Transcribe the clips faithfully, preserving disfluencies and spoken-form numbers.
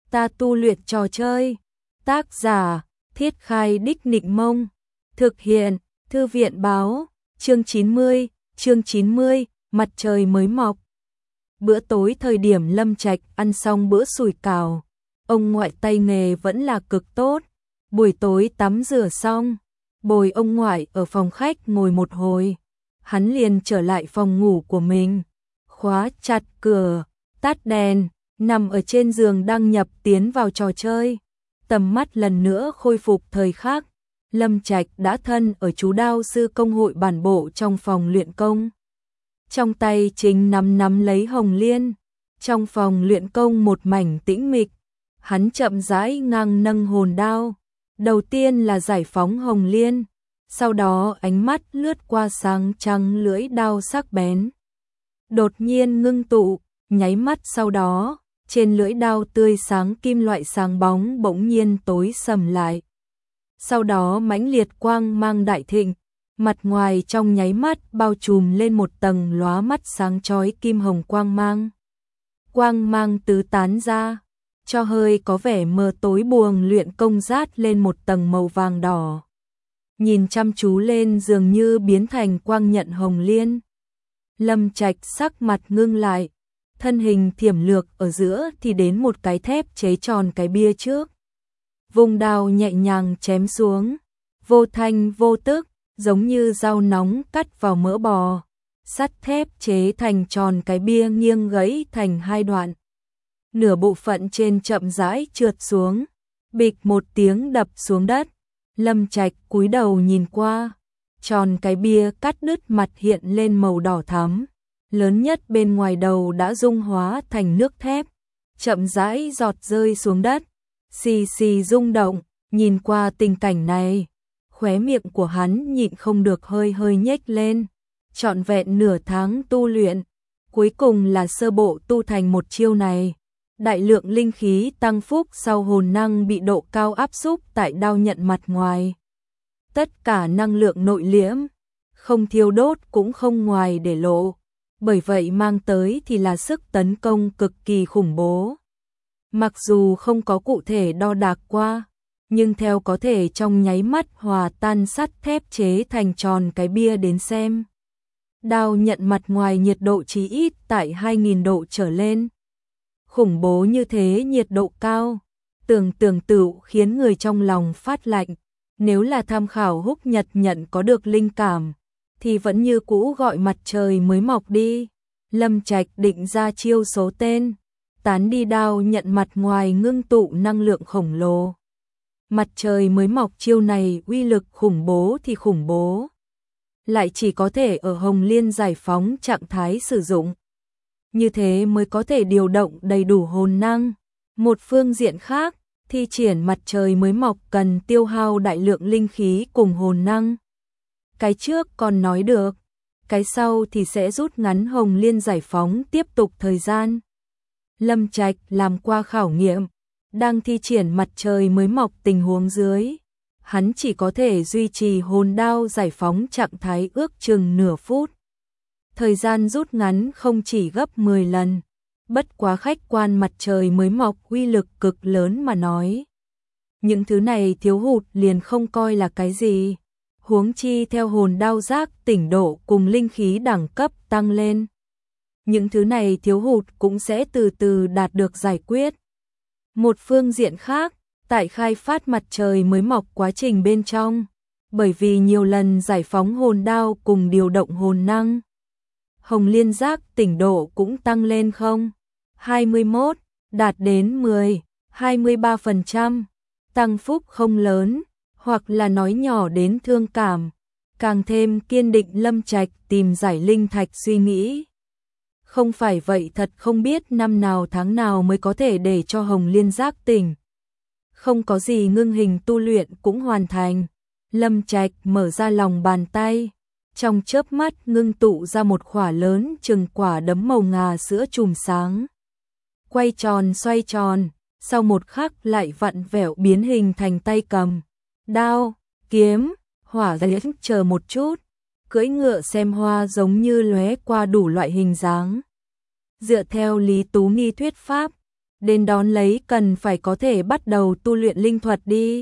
Ta tu luyện trò chơi. Tác giả: Thiết Khai Đích Nịnh Mông. Thực hiện: Thư viện báo. Chương chín mươi, chương chín mươi, mặt trời mới mọc. Bữa tối thời điểm Lâm Trạch ăn xong bữa sủi cảo, ông ngoại tay nghề vẫn là cực tốt. Buổi tối tắm rửa xong, bồi ông ngoại ở phòng khách ngồi một hồi, hắn liền trở lại phòng ngủ của mình, khóa chặt cửa, tắt đèn, nằm ở trên giường đăng nhập tiến vào trò chơi. Tầm mắt lần nữa khôi phục thời khắc, Lâm Trạch đã thân ở chú đao sư công hội bản bộ trong phòng luyện công. Trong tay chính nắm nắm lấy hồng liên, trong phòng luyện công một mảnh tĩnh mịch, hắn chậm rãi ngang nâng hồn đao. Đầu tiên là giải phóng hồng liên, sau đó ánh mắt lướt qua sáng trắng lưỡi đao sắc bén. Đột nhiên ngưng tụ, nháy mắt sau đó, trên lưỡi đao tươi sáng kim loại sáng bóng bỗng nhiên tối sầm lại. Sau đó mãnh liệt quang mang đại thịnh, mặt ngoài trong nháy mắt bao trùm lên một tầng lóa mắt sáng chói kim hồng quang mang. Quang mang tứ tán ra, cho hơi có vẻ mờ tối buồng luyện công rát lên một tầng màu vàng đỏ. Nhìn chăm chú lên dường như biến thành quang nhận hồng liên. Lâm Trạch sắc mặt ngưng lại, thân hình thiểm lược ở giữa thì đến một cái thép chế tròn cái bia trước. Vùng đao nhẹ nhàng chém xuống, vô thanh vô tức, giống như dao nóng cắt vào mỡ bò. Sắt thép chế thành tròn cái bia nghiêng gãy thành hai đoạn. Nửa bộ phận trên chậm rãi trượt xuống, bịch một tiếng đập xuống đất. Lâm Trạch cúi đầu nhìn qua, tròn cái bia cắt đứt mặt hiện lên màu đỏ thắm, lớn nhất bên ngoài đầu đã dung hóa thành nước thép, chậm rãi giọt rơi xuống đất, xì xì rung động. Nhìn qua tình cảnh này, khóe miệng của hắn nhịn không được hơi hơi nhếch lên. Trọn vẹn nửa tháng tu luyện, cuối cùng là sơ bộ tu thành một chiêu này. Đại lượng linh khí tăng phúc sau hồn năng bị độ cao áp xúc tại đao nhận mặt ngoài. Tất cả năng lượng nội liễm, không thiêu đốt cũng không ngoài để lộ. Bởi vậy mang tới thì là sức tấn công cực kỳ khủng bố. Mặc dù không có cụ thể đo đạc qua, nhưng theo có thể trong nháy mắt hòa tan sắt thép chế thành tròn cái bia đến xem. Đao nhận mặt ngoài nhiệt độ chí ít tại hai nghìn độ trở lên. Khủng bố như thế nhiệt độ cao, tưởng tưởng tựu khiến người trong lòng phát lạnh. Nếu là tham khảo Húc Nhật Nhận có được linh cảm, thì vẫn như cũ gọi mặt trời mới mọc đi. Lâm Trạch định ra chiêu số tên, tán đi đao nhận mặt ngoài ngưng tụ năng lượng khổng lồ. Mặt trời mới mọc chiêu này uy lực khủng bố thì khủng bố, lại chỉ có thể ở hồng liên giải phóng trạng thái sử dụng. Như thế mới có thể điều động đầy đủ hồn năng. Một phương diện khác, thi triển mặt trời mới mọc cần tiêu hao đại lượng linh khí cùng hồn năng. Cái trước còn nói được, cái sau thì sẽ rút ngắn hồng liên giải phóng tiếp tục thời gian. Lâm Trạch làm qua khảo nghiệm, đang thi triển mặt trời mới mọc tình huống dưới, hắn chỉ có thể duy trì hồn đao giải phóng trạng thái ước chừng nửa phút. Thời gian rút ngắn không chỉ gấp mười lần, bất quá khách quan mặt trời mới mọc uy lực cực lớn mà nói. Những thứ này thiếu hụt liền không coi là cái gì, huống chi theo hồn đao giác tỉnh độ cùng linh khí đẳng cấp tăng lên. Những thứ này thiếu hụt cũng sẽ từ từ đạt được giải quyết. Một phương diện khác, tại khai phát mặt trời mới mọc quá trình bên trong, bởi vì nhiều lần giải phóng hồn đao cùng điều động hồn năng, hồng liên giác tỉnh độ cũng tăng lên không hai mươi mốt, đạt đến mười, hai mươi ba phần trăm, tăng phúc không lớn, hoặc là nói nhỏ đến thương cảm, càng thêm kiên định Lâm Trạch tìm giải linh thạch suy nghĩ. Không phải vậy thật không biết năm nào tháng nào mới có thể để cho hồng liên giác tỉnh. Không có gì ngưng hình tu luyện cũng hoàn thành. Lâm Trạch mở ra lòng bàn tay, trong chớp mắt ngưng tụ ra một khỏa lớn chừng quả đấm màu ngà sữa chùm sáng. Quay tròn xoay tròn, sau một khắc lại vặn vẹo biến hình thành tay cầm, đao, kiếm, hỏa diễm. Chờ một chút, cưỡi ngựa xem hoa giống như lóe qua đủ loại hình dáng. Dựa theo Lý Tú Nghi thuyết pháp, đến đón lấy cần phải có thể bắt đầu tu luyện linh thuật đi.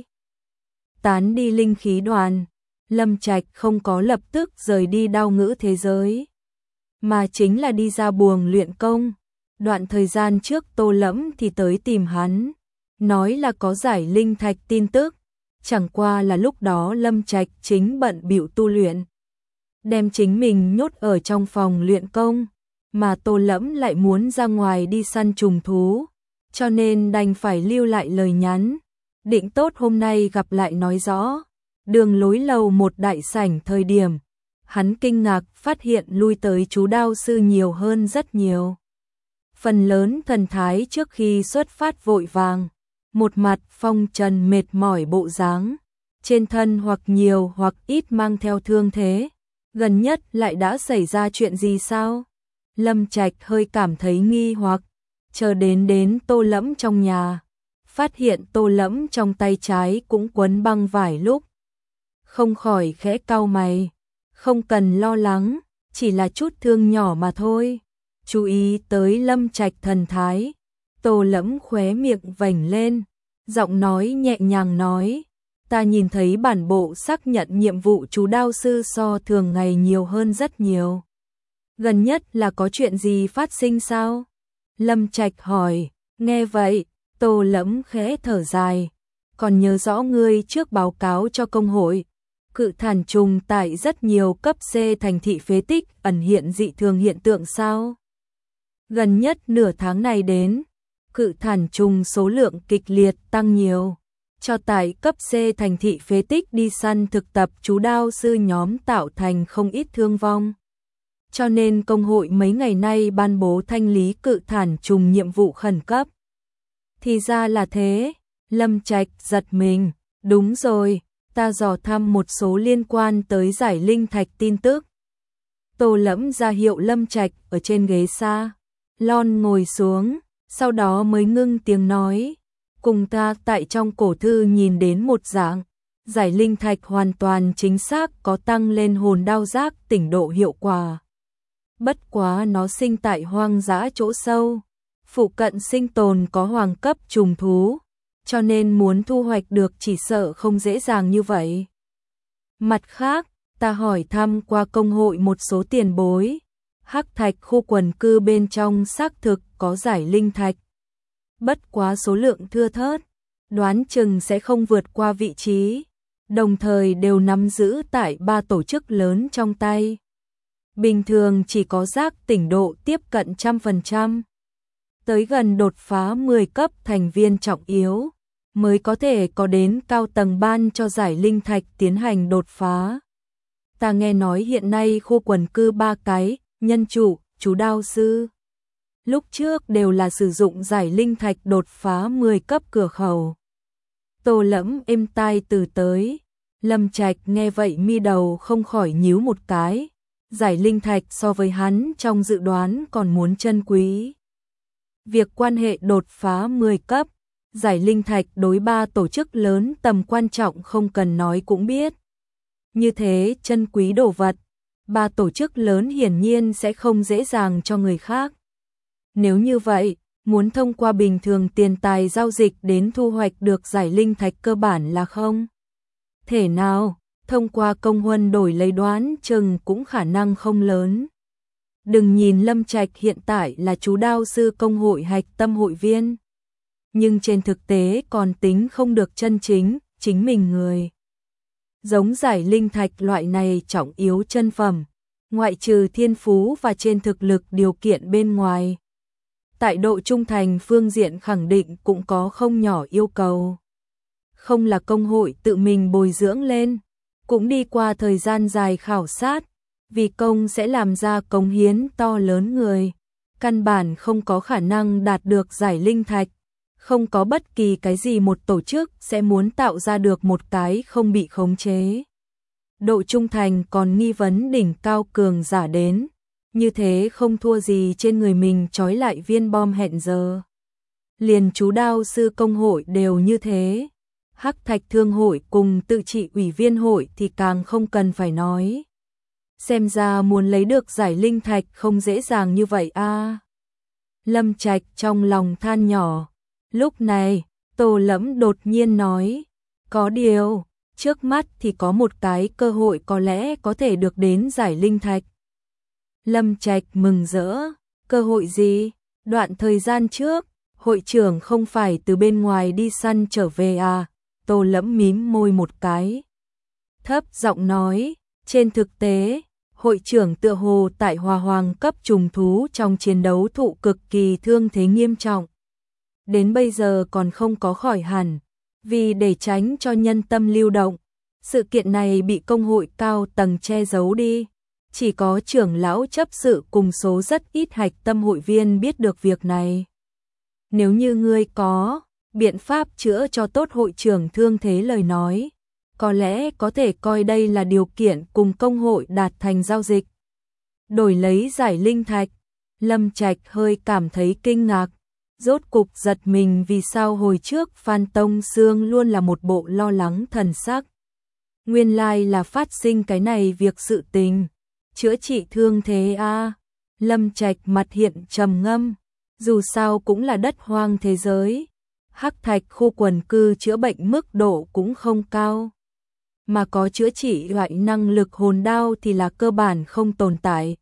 Tán đi linh khí đoàn, Lâm Trạch không có lập tức rời đi đao ngữ thế giới, mà chính là đi ra buồng luyện công. Đoạn thời gian trước Tô Lẫm thì tới tìm hắn, nói là có giải linh thạch tin tức, chẳng qua là lúc đó Lâm Trạch chính bận bịu tu luyện, đem chính mình nhốt ở trong phòng luyện công, mà Tô Lẫm lại muốn ra ngoài đi săn trùng thú, cho nên đành phải lưu lại lời nhắn, định tốt hôm nay gặp lại nói rõ. Đường lối lầu một đại sảnh thời điểm, hắn kinh ngạc phát hiện lui tới chú đao sư nhiều hơn rất nhiều. Phần lớn thần thái trước khi xuất phát vội vàng, một mặt phong trần mệt mỏi bộ dáng, trên thân hoặc nhiều hoặc ít mang theo thương thế, gần nhất lại đã xảy ra chuyện gì sao? Lâm Trạch hơi cảm thấy nghi hoặc, chờ đến đến Tô Lẫm trong nhà, phát hiện Tô Lẫm trong tay trái cũng quấn băng vải lúc, không khỏi khẽ cau mày, không cần lo lắng, chỉ là chút thương nhỏ mà thôi. Chú ý tới Lâm Trạch thần thái, Tô Lẫm khóe miệng vành lên, giọng nói nhẹ nhàng nói, ta nhìn thấy bản bộ xác nhận nhiệm vụ chú đao sư so thường ngày nhiều hơn rất nhiều. Gần nhất là có chuyện gì phát sinh sao? Lâm Trạch hỏi, nghe vậy, Tô Lẫm khẽ thở dài, còn nhớ rõ ngươi trước báo cáo cho công hội, cự thản trùng tại rất nhiều cấp C thành thị phế tích ẩn hiện dị thường hiện tượng sao? Gần nhất nửa tháng này đến, cự thản trùng số lượng kịch liệt tăng nhiều, cho tại cấp C thành thị phế tích đi săn thực tập chú đao sư nhóm tạo thành không ít thương vong. Cho nên công hội mấy ngày nay ban bố thanh lý cự thản trùng nhiệm vụ khẩn cấp. Thì ra là thế, Lâm Trạch giật mình, đúng rồi, ta dò thăm một số liên quan tới giải linh thạch tin tức. Tô Lẫm ra hiệu Lâm Trạch ở trên ghế xa lon ngồi xuống, sau đó mới ngưng tiếng nói, cùng ta tại trong cổ thư nhìn đến một dạng, giải linh thạch hoàn toàn chính xác có tăng lên hồn đao giác tỉnh độ hiệu quả. Bất quá nó sinh tại hoang dã chỗ sâu, phụ cận sinh tồn có hoàng cấp trùng thú, cho nên muốn thu hoạch được chỉ sợ không dễ dàng như vậy. Mặt khác, ta hỏi thăm qua công hội một số tiền bối, hắc thạch khu quần cư bên trong xác thực có giải linh thạch. Bất quá số lượng thưa thớt, đoán chừng sẽ không vượt qua vị trí, đồng thời đều nắm giữ tại ba tổ chức lớn trong tay. Bình thường chỉ có giác tỉnh độ tiếp cận trăm phần trăm, tới gần đột phá mười cấp thành viên trọng yếu, mới có thể có đến cao tầng ban cho giải linh thạch tiến hành đột phá. Ta nghe nói hiện nay khu quần cư ba cái, nhân chủ, chú đao sư, lúc trước đều là sử dụng giải linh thạch đột phá mười cấp cửa khẩu. Tô Lẫm êm tai từ tới, Lâm Trạch nghe vậy mi đầu không khỏi nhíu một cái, giải linh thạch so với hắn trong dự đoán còn muốn chân quý. Việc quan hệ đột phá mười cấp, giải linh thạch đối ba tổ chức lớn tầm quan trọng không cần nói cũng biết. Như thế chân quý đồ vật, ba tổ chức lớn hiển nhiên sẽ không dễ dàng cho người khác. Nếu như vậy, muốn thông qua bình thường tiền tài giao dịch đến thu hoạch được giải linh thạch cơ bản là không thể nào, thông qua công huân đổi lấy đoán chừng cũng khả năng không lớn. Đừng nhìn Lâm Trạch hiện tại là chú đao sư công hội hạch tâm hội viên, nhưng trên thực tế còn tính không được chân chính, chính mình người. Giống giải linh thạch loại này trọng yếu chân phẩm, ngoại trừ thiên phú và trên thực lực điều kiện bên ngoài, tại độ trung thành phương diện khẳng định cũng có không nhỏ yêu cầu. Không là công hội tự mình bồi dưỡng lên, cũng đi qua thời gian dài khảo sát, vì công sẽ làm ra cống hiến to lớn người, căn bản không có khả năng đạt được giải linh thạch. Không có bất kỳ cái gì một tổ chức sẽ muốn tạo ra được một cái không bị khống chế. Độ trung thành còn nghi vấn đỉnh cao cường giả đến, như thế không thua gì trên người mình trói lại viên bom hẹn giờ. Liền chú đao sư công hội đều như thế, hắc thạch thương hội cùng tự trị ủy viên hội thì càng không cần phải nói. Xem ra muốn lấy được giải linh thạch không dễ dàng như vậy a. À. Lâm Trạch trong lòng than nhỏ. Lúc này, Tô Lẫm đột nhiên nói, có điều, trước mắt thì có một cái cơ hội có lẽ có thể được đến giải linh thạch. Lâm Trạch mừng rỡ, cơ hội gì? Đoạn thời gian trước, hội trưởng không phải từ bên ngoài đi săn trở về à? Tô Lẫm mím môi một cái. Thấp giọng nói, trên thực tế, hội trưởng tựa hồ tại Hòa Hoàng cấp trùng thú trong chiến đấu thụ cực kỳ thương thế nghiêm trọng. Đến bây giờ còn không có khỏi hẳn, vì để tránh cho nhân tâm lưu động, sự kiện này bị công hội cao tầng che giấu đi. Chỉ có trưởng lão chấp sự cùng số rất ít hạch tâm hội viên biết được việc này. Nếu như ngươi có biện pháp chữa cho tốt hội trưởng thương thế lời nói, có lẽ có thể coi đây là điều kiện cùng công hội đạt thành giao dịch. Đổi lấy giải linh thạch, Lâm Trạch hơi cảm thấy kinh ngạc, rốt cục giật mình vì sao hồi trước Phan Tông Sương luôn là một bộ lo lắng thần sắc. Nguyên lai là phát sinh cái này việc sự tình, chữa trị thương thế a. À. Lâm Trạch mặt hiện trầm ngâm, dù sao cũng là đất hoang thế giới, hắc thạch khu quần cư chữa bệnh mức độ cũng không cao. Mà có chữa trị loại năng lực hồn đao thì là cơ bản không tồn tại.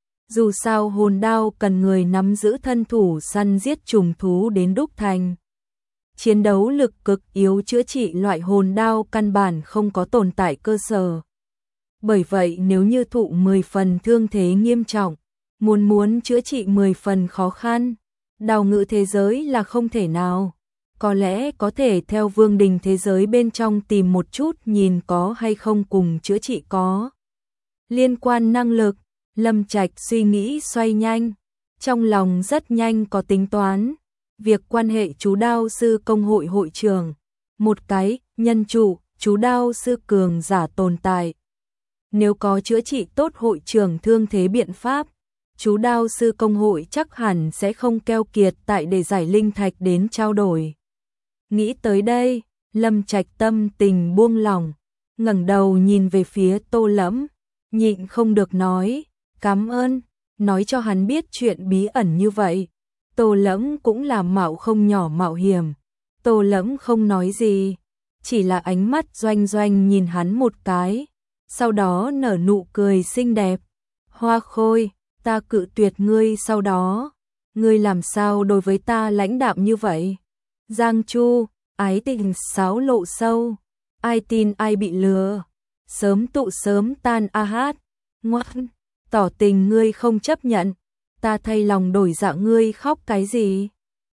Dù sao hồn đao cần người nắm giữ thân thủ săn giết trùng thú đến đúc thành. Chiến đấu lực cực yếu chữa trị loại hồn đao căn bản không có tồn tại cơ sở. Bởi vậy nếu như thụ mười phần thương thế nghiêm trọng, muốn muốn chữa trị mười phần khó khăn, đào ngự thế giới là không thể nào. Có lẽ có thể theo vương đình thế giới bên trong tìm một chút nhìn có hay không cùng chữa trị có liên quan năng lực. Lâm Trạch suy nghĩ xoay nhanh, trong lòng rất nhanh có tính toán. Việc quan hệ chú đao sư công hội hội trưởng, một cái nhân chủ chú đao sư cường giả tồn tại. Nếu có chữa trị tốt hội trưởng thương thế biện pháp, chú đao sư công hội chắc hẳn sẽ không keo kiệt tại để giải linh thạch đến trao đổi. Nghĩ tới đây, Lâm Trạch tâm tình buông lỏng, ngẩng đầu nhìn về phía Tô Lẫm, nhịn không được nói, cảm ơn, nói cho hắn biết chuyện bí ẩn như vậy. Tô Lẫm cũng là mạo không nhỏ mạo hiểm. Tô Lẫm không nói gì, chỉ là ánh mắt doanh doanh nhìn hắn một cái, sau đó nở nụ cười xinh đẹp. Hoa Khôi, ta cự tuyệt ngươi sau đó, ngươi làm sao đối với ta lãnh đạm như vậy? Giang Chu, ái tình sáo lộ sâu, ai tin ai bị lừa, sớm tụ sớm tan a hát, ngoan, tỏ tình ngươi không chấp nhận, ta thay lòng đổi dạ ngươi khóc cái gì?